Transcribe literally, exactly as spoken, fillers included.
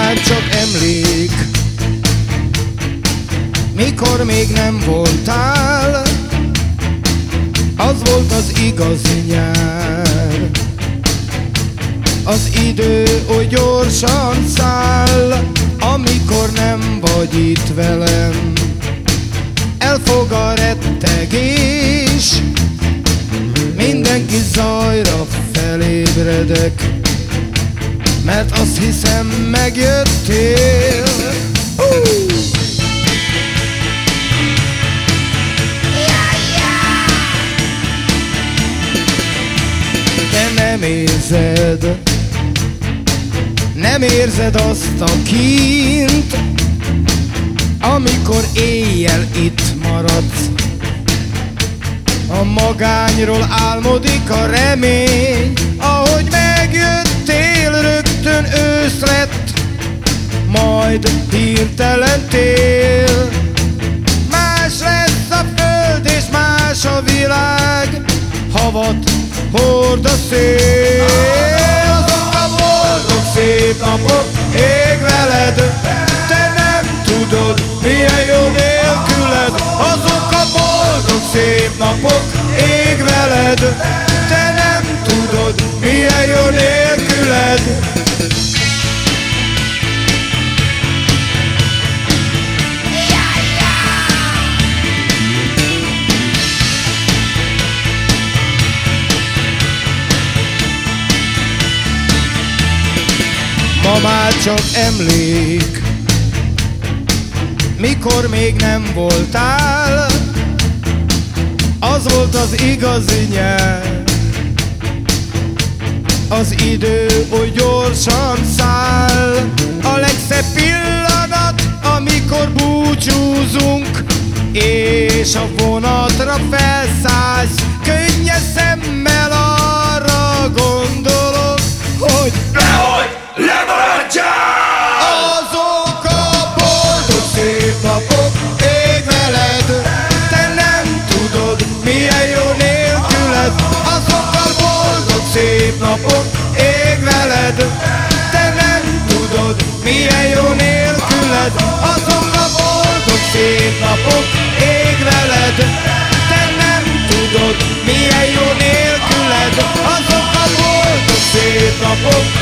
már csak emlék, mikor még nem voltál, az volt az igazi nyár. Az idő oly gyorsan száll, amikor nem vagy itt velem. Elfog a rettegés, mindenki zajra felébredek, mert azt hiszem megjöttél. uh! Te nem érzed, nem érzed azt a kínt, amikor éjjel itt maradsz. A magányról álmodik a remény, ahogy megjöttél, rögtön ősz lett, majd hirtelen tél. Más lesz a föld és más a világ, havat hord a szél. Azok a boldog szép napok ég veled, te nem tudod, milyen jó nélküled. Azok a boldog szép napok ég veled, te nem tudod, milyen jó nélküled. Ma már csak emlék, mikor még nem voltál, az volt az igazi nyár. Az idő oly gyorsan száll, a legszebb pillanat, amikor búcsúzunk, és a vonatra felszállsz. Könnyes szemmel arra gondolok, hogy nehogy lemaradjál! Azok a boldog szép napok ég veled, te nem tudod, milyen jó nélküled. Azok a boldog szép napok ég veled, te nem tudod, milyen jó nélküled. Azok a boldog szép napok ég veled, te nem tudod, milyen jó nélküled. Azok a boldog szép napok